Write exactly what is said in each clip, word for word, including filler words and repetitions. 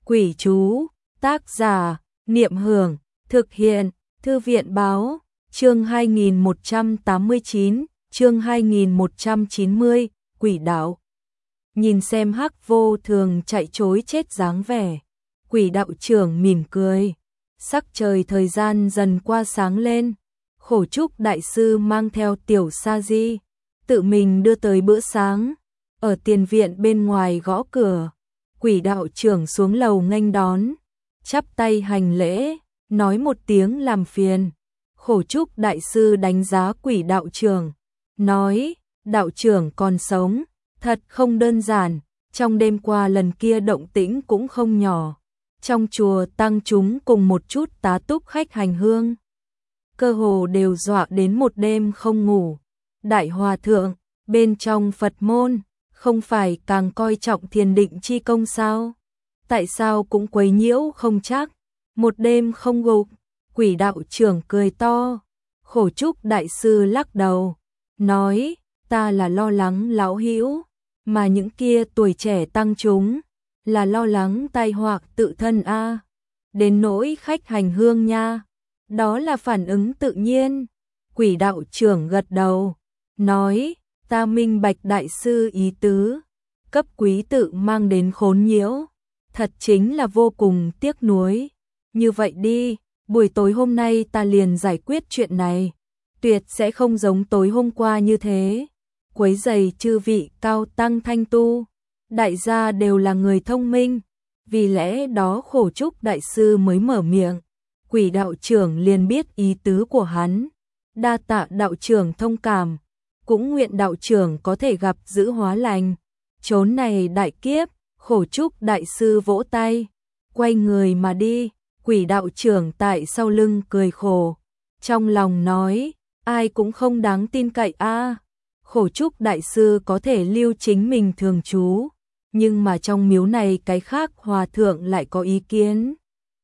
Quỷ chú, tác giả, Niệm Hưởng, thực hiện, Thư viện báo, chương hai nghìn một trăm tám mươi chín, chương hai nghìn một trăm chín mươi, quỷ đạo. Nhìn xem Hắc Vô Thường chạy trối chết dáng vẻ, quỷ đạo trưởng mỉm cười. Sắc trời thời gian dần qua sáng lên, Khổ Trúc đại sư mang theo Tiểu Sa Di, tự mình đưa tới bữa sáng, ở tiền viện bên ngoài gõ cửa. Quỷ đạo trưởng xuống lầu nghênh đón, chắp tay hành lễ, nói một tiếng làm phiền. Khổ Trúc đại sư đánh giá quỷ đạo trưởng, nói, đạo trưởng còn sống, thật không đơn giản, trong đêm qua lần kia động tĩnh cũng không nhỏ. Trong chùa tăng chúng cùng một chút tá túc khách hành hương, cơ hồ đều dọa đến một đêm không ngủ. Đại hòa thượng, bên trong Phật môn, không phải càng coi trọng thiền định chi công sao? Tại sao cũng quấy nhiễu không chắc, một đêm không gục? Quỷ đạo trưởng cười to. Khổ Trúc đại sư lắc đầu, nói, ta là lo lắng lão hữu, mà những kia tuổi trẻ tăng chúng là lo lắng tai họa tự thân a. Đến nỗi khách hành hương nha, đó là phản ứng tự nhiên. Quỷ đạo trưởng gật đầu, nói, ta minh bạch đại sư ý tứ, cấp quý tự mang đến khốn nhiễu, thật chính là vô cùng tiếc nuối. Như vậy đi, buổi tối hôm nay ta liền giải quyết chuyện này, tuyệt sẽ không giống tối hôm qua như thế, quấy rầy chư vị cao tăng thanh tu. Đại gia đều là người thông minh, vì lẽ đó Khổ Trúc đại sư mới mở miệng. Quỷ đạo trưởng liền biết ý tứ của hắn, đa tạ đạo trưởng thông cảm, cũng nguyện đạo trưởng có thể gặp giữ hóa lành. Chốn này đại kiếp, Khổ Trúc đại sư vỗ tay, quay người mà đi. Quỷ đạo trưởng tại sau lưng cười khổ, trong lòng nói, ai cũng không đáng tin cậy a. Khổ Trúc đại sư có thể lưu chính mình thường trú, nhưng mà trong miếu này cái khác hòa thượng lại có ý kiến.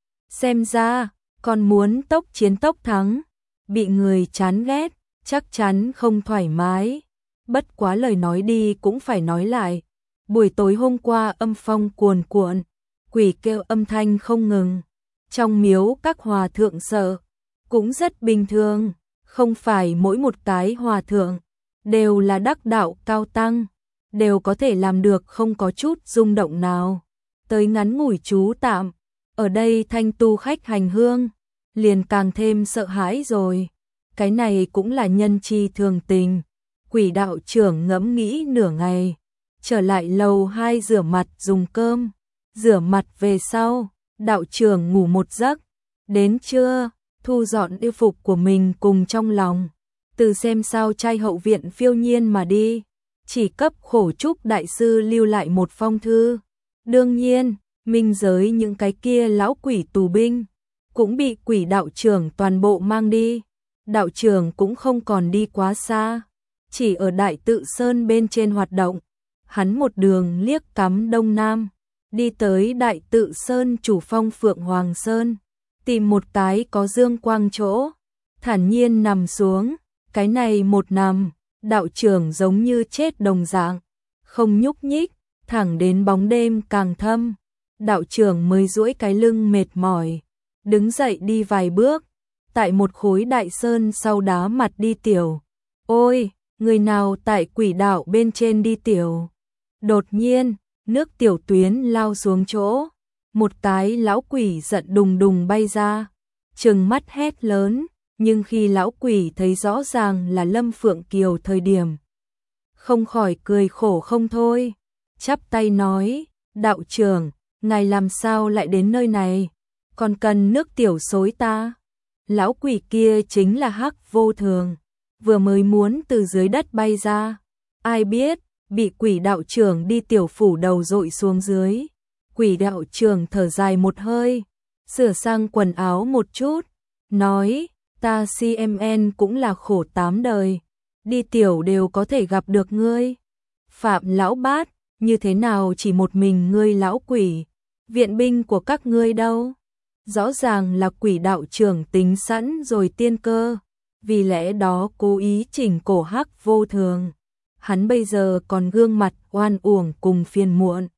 Xem ra, còn muốn tốc chiến tốc thắng, bị người chán ghét, chắc chắn không thoải mái. Bất quá lời nói đi cũng phải nói lại. Buổi tối hôm qua âm phong cuồn cuộn, quỷ kêu âm thanh không ngừng. Trong miếu các hòa thượng sợ, cũng rất bình thường, không phải mỗi một cái hòa thượng đều là đắc đạo cao tăng, đều có thể làm được không có chút rung động nào. Tới ngắn ngủi trú tạm, ở đây thanh tu khách hành hương, liền càng thêm sợ hãi rồi. Cái này cũng là nhân chi thường tình. Quỷ đạo trưởng ngẫm nghĩ nửa ngày, trở lại lầu hai rửa mặt dùng cơm. Rửa mặt về sau, đạo trưởng ngủ một giấc. Đến trưa, thu dọn y phục của mình cùng trong lòng, từ xem sao trai hậu viện phiêu nhiên mà đi. Chỉ cấp Khổ Trúc đại sư lưu lại một phong thư. Đương nhiên, minh giới những cái kia lão quỷ tù binh cũng bị quỷ đạo trưởng toàn bộ mang đi. Đạo trưởng cũng không còn đi quá xa, chỉ ở Đại Tự Sơn bên trên hoạt động. Hắn một đường liếc cắm đông nam, đi tới Đại Tự Sơn chủ phong Phượng Hoàng Sơn, tìm một cái có dương quang chỗ, thản nhiên nằm xuống. Cái này một nằm, đạo trưởng giống như chết đồng dạng, không nhúc nhích, thẳng đến bóng đêm càng thâm. Đạo trưởng mới duỗi cái lưng mệt mỏi, đứng dậy đi vài bước, tại một khối đại sơn sau đá mặt đi tiểu. Ôi, người nào tại quỷ đạo bên trên đi tiểu? Đột nhiên, nước tiểu tuyến lao xuống chỗ, một cái lão quỷ giận đùng đùng bay ra, trừng mắt hét lớn. Nhưng khi lão quỷ thấy rõ ràng là Lâm Phượng Kiều thời điểm, không khỏi cười khổ không thôi, chắp tay nói, đạo trưởng, ngài làm sao lại đến nơi này, còn cần nước tiểu xối ta? Lão quỷ kia chính là Hắc Vô Thường, vừa mới muốn từ dưới đất bay ra, ai biết, bị quỷ đạo trưởng đi tiểu phủ đầu dội xuống dưới. Quỷ đạo trưởng thở dài một hơi, sửa sang quần áo một chút, nói, ta xê em en cũng là khổ tám đời, đi tiểu đều có thể gặp được ngươi. Phạm lão bát, như thế nào chỉ một mình ngươi lão quỷ, viện binh của các ngươi đâu? Rõ ràng là quỷ đạo trưởng tính sẵn rồi tiên cơ, vì lẽ đó cố ý chỉnh cổ Hắc Vô Thường. Hắn bây giờ còn gương mặt oan uổng cùng phiền muộn.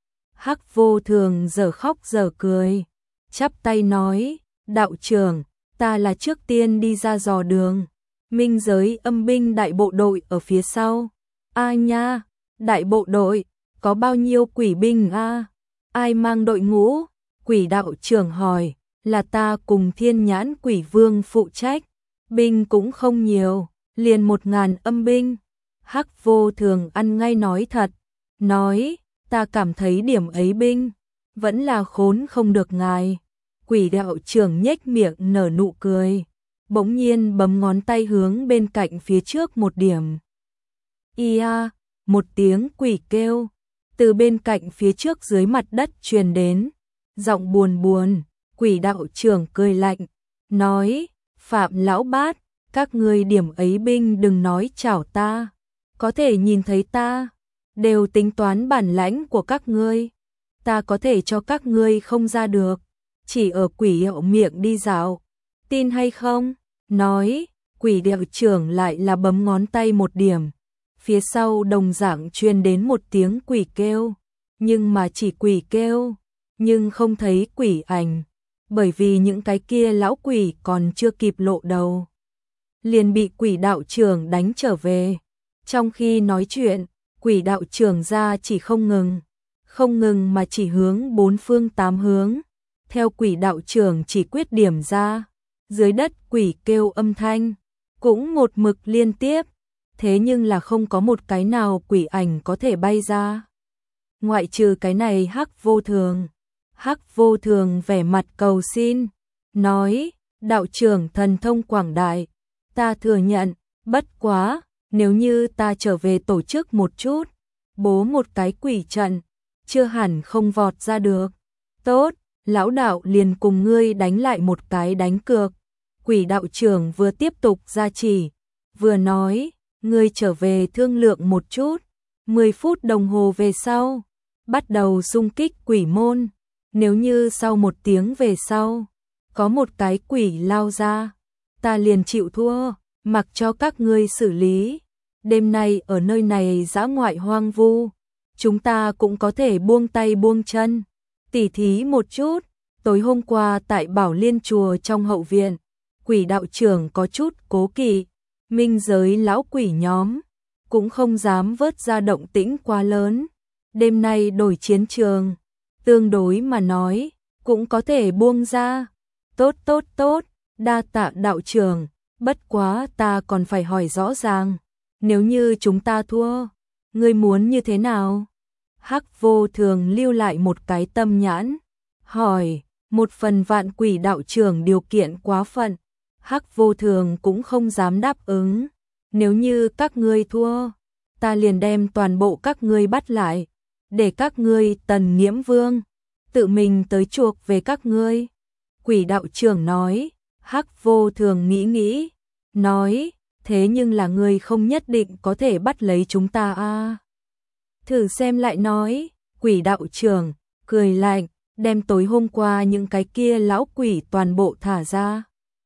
Hắc Vô Thường giờ khóc giờ cười, chắp tay nói, đạo trưởng, ta là trước tiên đi ra dò đường, minh giới âm binh đại bộ đội ở phía sau. A nha, đại bộ đội, có bao nhiêu quỷ binh a? Ai mang đội ngũ? Quỷ đạo trưởng hỏi, là ta cùng Thiên Nhãn Quỷ Vương phụ trách, binh cũng không nhiều, liền một ngàn âm binh. Hắc Vô Thường ăn ngay nói thật, nói, ta cảm thấy điểm ấy binh, vẫn là khốn không được ngài. Quỷ đạo trưởng nhếch miệng nở nụ cười, bỗng nhiên bấm ngón tay hướng bên cạnh phía trước một điểm. Ia, một tiếng quỷ kêu, từ bên cạnh phía trước dưới mặt đất truyền đến, giọng buồn buồn, quỷ đạo trưởng cười lạnh, nói, Phạm Lão Bát, các ngươi điểm ấy binh đừng nói chảo ta, có thể nhìn thấy ta, đều tính toán bản lãnh của các ngươi, ta có thể cho các ngươi không ra được, chỉ ở quỷ hiệu miệng đi dạo, tin hay không? Nói, quỷ đạo trưởng lại là bấm ngón tay một điểm, phía sau đồng dạng truyền đến một tiếng quỷ kêu, nhưng mà chỉ quỷ kêu, nhưng không thấy quỷ ảnh, bởi vì những cái kia lão quỷ còn chưa kịp lộ đầu, liền bị quỷ đạo trưởng đánh trở về. Trong khi nói chuyện, quỷ đạo trưởng ra chỉ không ngừng, không ngừng mà chỉ hướng bốn phương tám hướng, theo quỷ đạo trưởng chỉ quyết điểm ra, dưới đất quỷ kêu âm thanh, cũng một mực liên tiếp, thế nhưng là không có một cái nào quỷ ảnh có thể bay ra. Ngoại trừ cái này Hắc Vô Thường. Hắc Vô Thường vẻ mặt cầu xin, nói, đạo trưởng thần thông quảng đại, ta thừa nhận, bất quá, nếu như ta trở về tổ chức một chút, bố một cái quỷ trận, chưa hẳn không vọt ra được. Tốt, lão đạo liền cùng ngươi đánh lại một cái đánh cược. Quỷ đạo trưởng vừa tiếp tục gia chỉ, vừa nói, ngươi trở về thương lượng một chút, mười phút đồng hồ về sau, bắt đầu xung kích quỷ môn, nếu như sau một tiếng về sau, có một cái quỷ lao ra, ta liền chịu thua, mặc cho các ngươi xử lý. Đêm nay ở nơi này dã ngoại hoang vu, chúng ta cũng có thể buông tay buông chân, tỉ thí một chút. Tối hôm qua tại Bảo Liên chùa trong hậu viện, quỷ đạo trưởng có chút cố kỵ, minh giới lão quỷ nhóm cũng không dám vớt ra động tĩnh quá lớn. Đêm nay đổi chiến trường, tương đối mà nói, cũng có thể buông ra. Tốt tốt tốt, đa tạ đạo trưởng, bất quá ta còn phải hỏi rõ ràng, nếu như chúng ta thua, ngươi muốn như thế nào? Hắc Vô Thường lưu lại một cái tâm nhãn, hỏi, một phần vạn quỷ đạo trưởng điều kiện quá phận, Hắc Vô Thường cũng không dám đáp ứng, nếu như các ngươi thua, ta liền đem toàn bộ các ngươi bắt lại, để các ngươi Tần Nghiễm Vương tự mình tới chuộc về các ngươi. Quỷ đạo trưởng nói. Hắc Vô Thường nghĩ nghĩ, nói, thế nhưng là ngươi không nhất định có thể bắt lấy chúng ta a. À. Thử xem lại nói, quỷ đạo trưởng cười lạnh, đem tối hôm qua những cái kia lão quỷ toàn bộ thả ra.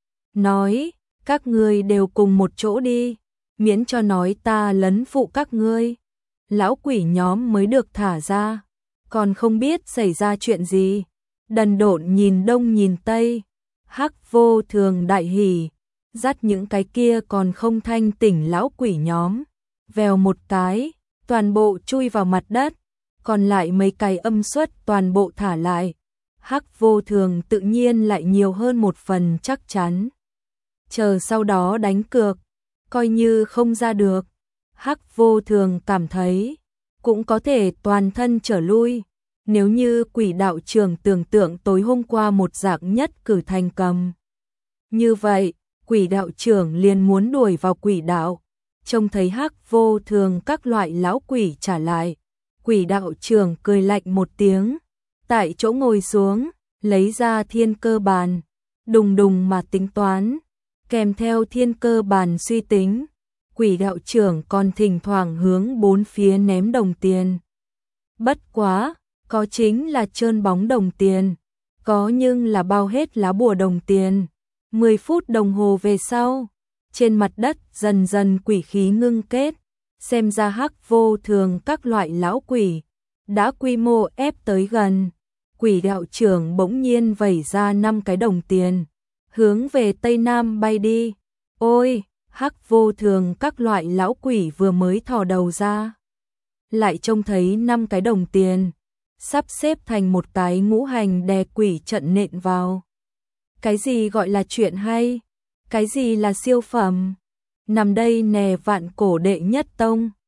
Nói, các ngươi đều cùng một chỗ đi, miễn cho nói ta lấn phụ các ngươi. Lão quỷ nhóm mới được thả ra, còn không biết xảy ra chuyện gì. Đần độn nhìn đông nhìn tây, Hắc Vô Thường đại hỉ, dắt những cái kia còn không thanh tỉnh lão quỷ nhóm, vèo một cái, toàn bộ chui vào mặt đất, còn lại mấy cái âm suất toàn bộ thả lại. Hắc Vô Thường tự nhiên lại nhiều hơn một phần chắc chắn. Chờ sau đó đánh cược, coi như không ra được, Hắc Vô Thường cảm thấy cũng có thể toàn thân trở lui. Nếu như quỷ đạo trưởng tưởng tượng tối hôm qua một dạng nhất cử thành cầm. Như vậy, quỷ đạo trưởng liền muốn đuổi vào quỷ đạo. Trông thấy Hắc Vô Thường các loại lão quỷ trả lại. Quỷ đạo trưởng cười lạnh một tiếng. Tại chỗ ngồi xuống, lấy ra thiên cơ bàn. Đùng đùng mà tính toán. Kèm theo thiên cơ bàn suy tính. Quỷ đạo trưởng còn thỉnh thoảng hướng bốn phía ném đồng tiền. Bất quá! Có chính là trơn bóng đồng tiền, có nhưng là bao hết lá bùa đồng tiền. Mười phút đồng hồ về sau, trên mặt đất dần dần quỷ khí ngưng kết, xem ra Hắc Vô Thường các loại lão quỷ đã quy mô ép tới gần. Quỷ đạo trưởng bỗng nhiên vẩy ra năm cái đồng tiền, hướng về Tây Nam bay đi. Ôi, Hắc Vô Thường các loại lão quỷ vừa mới thò đầu ra, lại trông thấy năm cái đồng tiền, sắp xếp thành một cái ngũ hành đè quỷ trận nện vào. Cái gì gọi là chuyện hay? Cái gì là siêu phẩm? Nằm đây nè vạn cổ đệ nhất tông.